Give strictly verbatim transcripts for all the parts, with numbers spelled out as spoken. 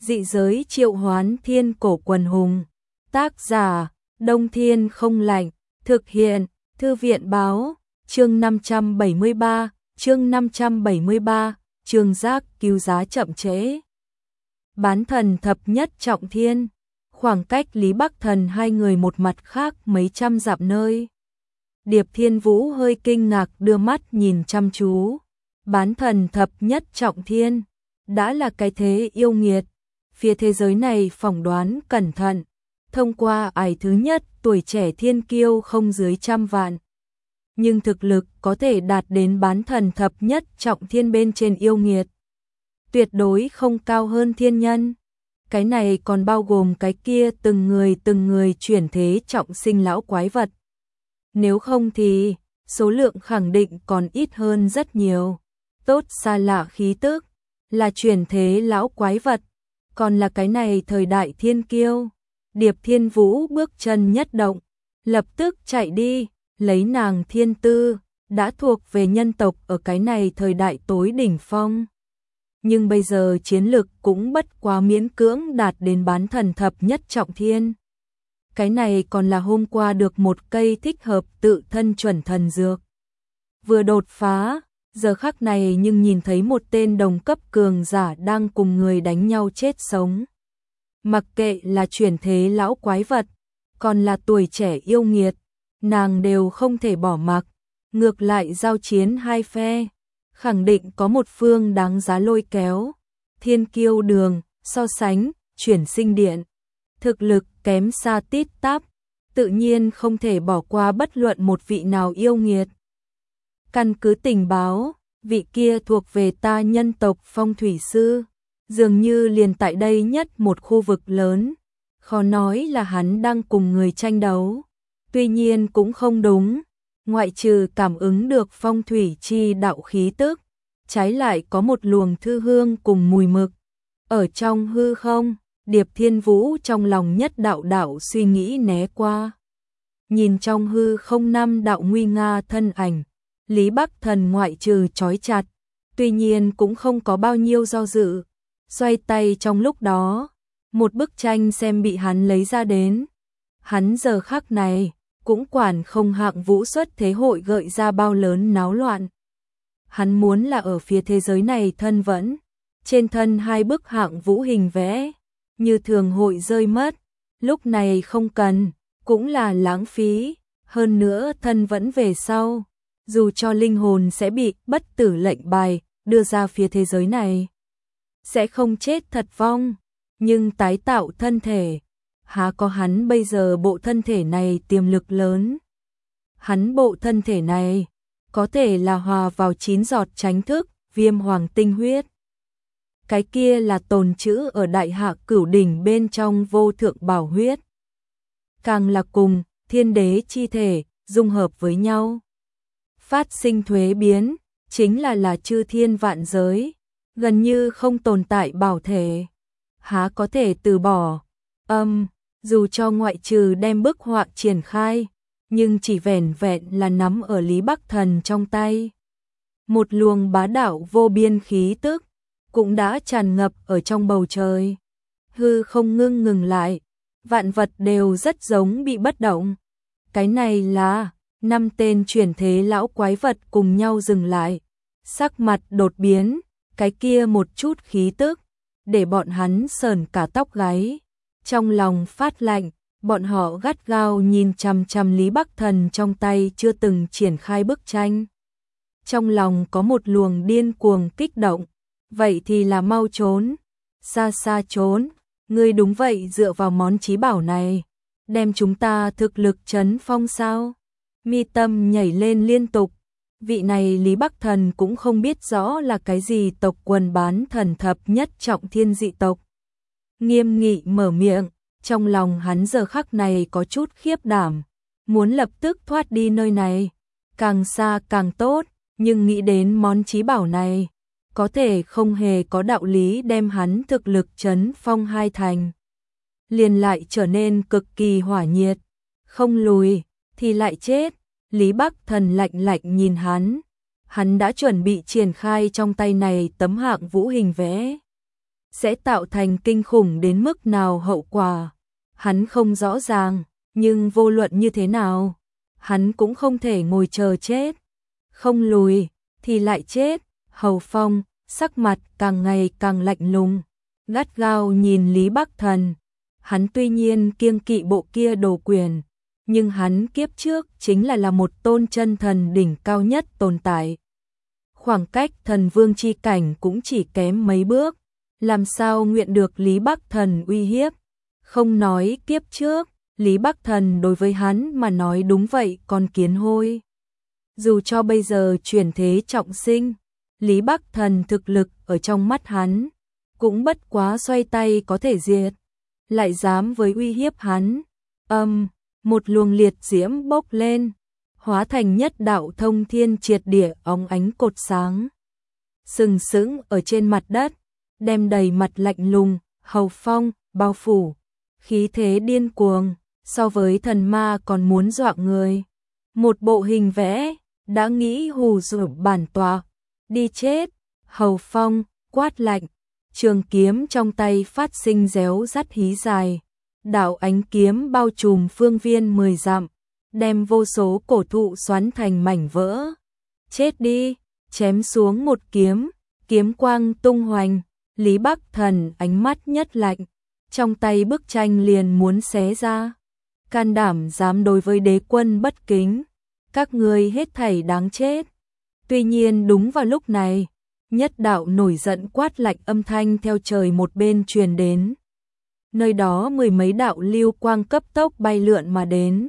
Dị giới triệu hoán thiên cổ quần hùng. Tác giả, Đông Thiên không lạnh. Thực hiện, Thư viện báo. Chương năm trăm bảy mươi ba, chương năm trăm bảy mươi ba, Trương Giác cứu giá chậm trễ. Bán thần thập nhất trọng thiên. Khoảng cách Lý Bắc Thần hai người một mặt khác mấy trăm dặm nơi. Điệp Thiên Vũ hơi kinh ngạc đưa mắt nhìn chăm chú. Bán thần thập nhất trọng thiên, đã là cái thế yêu nghiệt. Phía thế giới này phỏng đoán cẩn thận, thông qua ải thứ nhất tuổi trẻ thiên kiêu không dưới trăm vạn. Nhưng thực lực có thể đạt đến bán thần thập nhất trọng thiên bên trên yêu nghiệt. Tuyệt đối không cao hơn thiên nhân. Cái này còn bao gồm cái kia từng người từng người chuyển thế trọng sinh lão quái vật. Nếu không thì, số lượng khẳng định còn ít hơn rất nhiều. Tốt xa lạ khí tức, là chuyển thế lão quái vật, còn là cái này thời đại thiên kiêu. Điệp Thiên Vũ bước chân nhất động, lập tức chạy đi, lấy nàng thiên tư, đã thuộc về nhân tộc ở cái này thời đại tối đỉnh phong. Nhưng bây giờ chiến lực cũng bất quá miễn cưỡng đạt đến bán thần thập nhất trọng thiên. Cái này còn là hôm qua được một cây thích hợp tự thân chuẩn thần dược. Vừa đột phá, giờ khắc này nhưng nhìn thấy một tên đồng cấp cường giả đang cùng người đánh nhau chết sống. Mặc kệ là chuyển thế lão quái vật, còn là tuổi trẻ yêu nghiệt, nàng đều không thể bỏ mặc. Ngược lại giao chiến hai phe, khẳng định có một phương đáng giá lôi kéo. Thiên kiêu đường, so sánh, chuyển sinh điện. Thực lực kém xa tít tắp, tự nhiên không thể bỏ qua bất luận một vị nào yêu nghiệt. Căn cứ tình báo, vị kia thuộc về ta nhân tộc phong thủy sư, dường như liền tại đây nhất một khu vực lớn. Khó nói là hắn đang cùng người tranh đấu. Tuy nhiên cũng không đúng, ngoại trừ cảm ứng được phong thủy chi đạo khí tức, trái lại có một luồng thư hương cùng mùi mực. Ở trong hư không, Điệp Thiên Vũ trong lòng nhất đạo đạo suy nghĩ né qua. Nhìn trong hư không năm đạo nguy nga thân ảnh, Lý Bắc Thần ngoại trừ trói chặt, tuy nhiên cũng không có bao nhiêu do dự. Xoay tay trong lúc đó, một bức tranh xem bị hắn lấy ra đến. Hắn giờ khắc này, cũng quản không hạng vũ xuất thế hội gợi ra bao lớn náo loạn. Hắn muốn là ở phía thế giới này thân vẫn, trên thân hai bức hạng vũ hình vẽ, như thường hội rơi mất, lúc này không cần, cũng là lãng phí, hơn nữa thân vẫn về sau, dù cho linh hồn sẽ bị bất tử lệnh bài đưa ra phía thế giới này, sẽ không chết thật vong, nhưng tái tạo thân thể, há có hắn bây giờ bộ thân thể này tiềm lực lớn. Hắn bộ thân thể này, có thể là hòa vào chín giọt chánh thức, viêm hoàng tinh huyết. Cái kia là tồn trữ ở đại hạ cửu đỉnh bên trong vô thượng bảo huyết. Càng là cùng, thiên đế chi thể, dung hợp với nhau. Phát sinh thuế biến, chính là là chư thiên vạn giới, gần như không tồn tại bảo thể. Há có thể từ bỏ, âm, dù cho ngoại trừ đem bức họa triển khai, nhưng chỉ vẻn vẹn là nắm ở Lý Bắc Thần trong tay. Một luồng bá đạo vô biên khí tức, cũng đã tràn ngập ở trong bầu trời. Hư không ngưng ngừng lại, vạn vật đều rất giống bị bất động. Cái này là, năm tên chuyển thế lão quái vật cùng nhau dừng lại. Sắc mặt đột biến, cái kia một chút khí tức, để bọn hắn sờn cả tóc gáy. Trong lòng phát lạnh, bọn họ gắt gao nhìn chằm chằm Lý Bắc Thần trong tay chưa từng triển khai bức tranh. Trong lòng có một luồng điên cuồng kích động, vậy thì là mau trốn, xa xa trốn, ngươi đúng vậy dựa vào món chí bảo này, đem chúng ta thực lực trấn phong sao? Mi tâm nhảy lên liên tục, vị này Lý Bắc Thần cũng không biết rõ là cái gì tộc quần bán thần thập nhất trọng thiên dị tộc. Nghiêm nghị mở miệng, trong lòng hắn giờ khắc này có chút khiếp đảm, muốn lập tức thoát đi nơi này, càng xa càng tốt, nhưng nghĩ đến món chí bảo này, có thể không hề có đạo lý đem hắn thực lực trấn phong hai thành. Liền lại trở nên cực kỳ hỏa nhiệt, không lùi, thì lại chết. Lý Bắc Thần lạnh lạnh nhìn hắn, hắn đã chuẩn bị triển khai trong tay này tấm hạng vũ hình vẽ. sẽ tạo thành kinh khủng đến mức nào hậu quả. Hắn không rõ ràng, nhưng vô luận như thế nào, hắn cũng không thể ngồi chờ chết. Không lùi, thì lại chết. Hầu Phong, sắc mặt càng ngày càng lạnh lùng, gắt gao nhìn Lý Bắc Thần. Hắn tuy nhiên kiêng kỵ bộ kia đồ quyền, nhưng hắn kiếp trước chính là là một tôn chân thần đỉnh cao nhất tồn tại. Khoảng cách thần vương chi cảnh cũng chỉ kém mấy bước, làm sao nguyện được Lý Bắc Thần uy hiếp. Không nói kiếp trước, Lý Bắc Thần đối với hắn mà nói đúng vậy còn kiến hôi. Dù cho bây giờ chuyển thế trọng sinh, Lý Bắc Thần thực lực ở trong mắt hắn cũng bất quá xoay tay có thể diệt, lại dám với uy hiếp hắn. Âm, một luồng liệt diễm bốc lên, hóa thành nhất đạo thông thiên triệt địa óng ánh cột sáng, sừng sững ở trên mặt đất, đem đầy mặt lạnh lùng, Hầu Phong bao phủ, khí thế điên cuồng, so với thần ma còn muốn dọa người. Một bộ hình vẽ, đã nghĩ hù dọa bản tọa, đi chết. Hầu Phong quát lạnh, trường kiếm trong tay phát sinh réo rắt hí dài, đạo ánh kiếm bao trùm phương viên mười dặm, đem vô số cổ thụ xoắn thành mảnh vỡ. Chết đi, chém xuống một kiếm, kiếm quang tung hoành, Lý Bắc Thần ánh mắt nhất lạnh, trong tay bức tranh liền muốn xé ra. Can đảm dám đối với đế quân bất kính, các ngươi hết thảy đáng chết. Tuy nhiên đúng vào lúc này, nhất đạo nổi giận quát lạnh âm thanh theo trời một bên truyền đến. Nơi đó mười mấy đạo lưu quang cấp tốc bay lượn mà đến.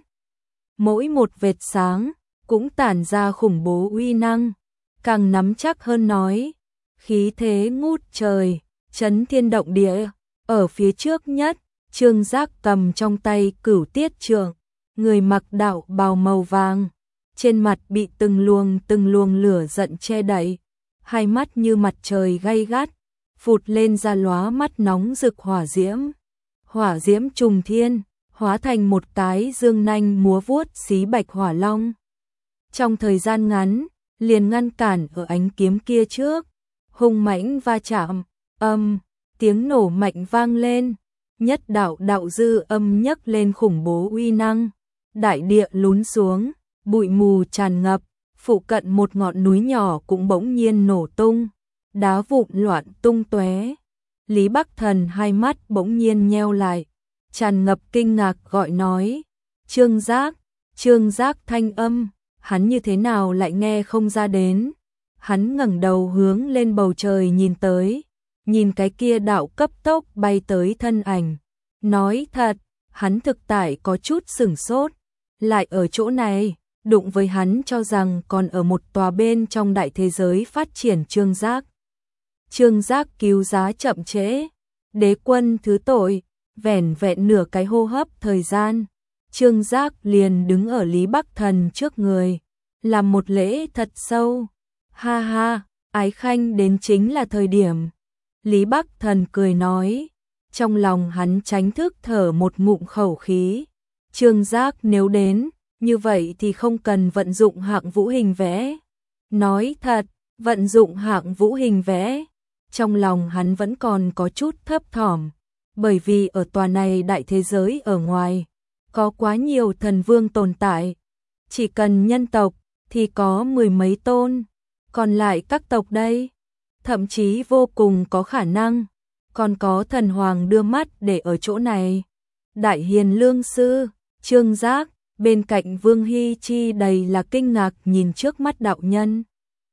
Mỗi một vệt sáng cũng tản ra khủng bố uy năng, càng nắm chắc hơn nói, khí thế ngút trời, chấn thiên động địa. Ở phía trước nhất, Trương Giác cầm trong tay Cửu Tiết Trượng, người mặc đạo bào màu vàng, trên mặt bị từng luồng từng luồng lửa giận che đậy, hai mắt như mặt trời gay gắt, phụt lên ra lóa mắt nóng rực hỏa diễm. Hỏa diễm trùng thiên, hóa thành một cái dương nanh múa vuốt xí bạch hỏa long. Trong thời gian ngắn, liền ngăn cản ở ánh kiếm kia trước, hung mãnh va chạm, âm, tiếng nổ mạnh vang lên, nhất đạo đạo dư âm nhấc lên khủng bố uy năng, đại địa lún xuống, bụi mù tràn ngập, phụ cận một ngọn núi nhỏ cũng bỗng nhiên nổ tung, đá vụn loạn tung tóe. Lý Bắc Thần hai mắt bỗng nhiên nheo lại, tràn ngập kinh ngạc gọi nói, Trương Giác, Trương Giác thanh âm, hắn như thế nào lại nghe không ra đến. Hắn ngẩng đầu hướng lên bầu trời nhìn tới, nhìn cái kia đạo cấp tốc bay tới thân ảnh. Nói thật, hắn thực tại có chút sửng sốt, lại ở chỗ này, đụng với hắn cho rằng còn ở một tòa bên trong đại thế giới phát triển Trương Giác. Trương Giác cứu giá chậm trễ, đế quân thứ tội, vẻn vẹn nửa cái hô hấp thời gian, Trương Giác liền đứng ở Lý Bắc Thần trước người, làm một lễ thật sâu. Ha ha, ái khanh đến chính là thời điểm. Lý Bắc Thần cười nói, trong lòng hắn tránh thức thở một ngụm khẩu khí. Trương Giác nếu đến, như vậy thì không cần vận dụng hạng vũ hình vẽ. Nói thật, vận dụng hạng vũ hình vẽ, trong lòng hắn vẫn còn có chút thấp thỏm, bởi vì ở tòa này đại thế giới ở ngoài, có quá nhiều thần vương tồn tại. Chỉ cần nhân tộc, thì có mười mấy tôn, còn lại các tộc đây, thậm chí vô cùng có khả năng, còn có thần hoàng đưa mắt để ở chỗ này. Đại hiền lương sư, Trương Giác, bên cạnh Vương Hy Chi đầy là kinh ngạc nhìn trước mắt đạo nhân.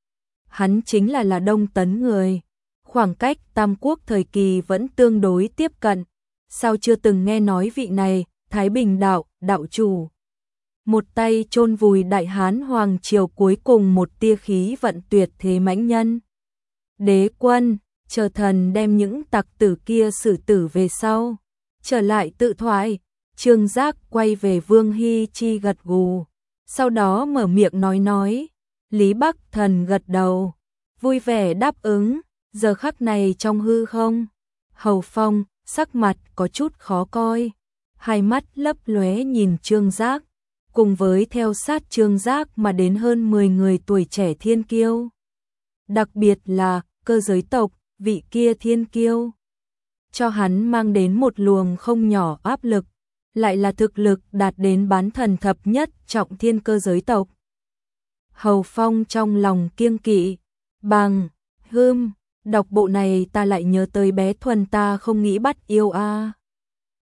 Hắn chính là là Đông Tấn người, khoảng cách Tam Quốc thời kỳ vẫn tương đối tiếp cận, sao chưa từng nghe nói vị này, Thái Bình đạo, đạo chủ. Một tay chôn vùi Đại Hán Hoàng Triều cuối cùng một tia khí vận tuyệt thế mãnh nhân. Đế quân, chờ thần đem những tặc tử kia xử tử về sau. Trở lại tự thoại, Trương Giác quay về Vương Hy Chi gật gù, sau đó mở miệng nói nói. Lý Bắc Thần gật đầu, vui vẻ đáp ứng. Giờ khắc này trong hư không, Hầu Phong sắc mặt có chút khó coi, hai mắt lấp lóe nhìn Trương Giác, cùng với theo sát Trương Giác mà đến hơn mười người tuổi trẻ thiên kiêu. Đặc biệt là cơ giới tộc, vị kia thiên kiêu, cho hắn mang đến một luồng không nhỏ áp lực, lại là thực lực đạt đến bán thần thập nhất trọng thiên cơ giới tộc. Hầu Phong trong lòng kiêng kỵ, bằng, hưm, đọc bộ này ta lại nhớ tới bé Thuần ta không nghĩ bắt yêu a.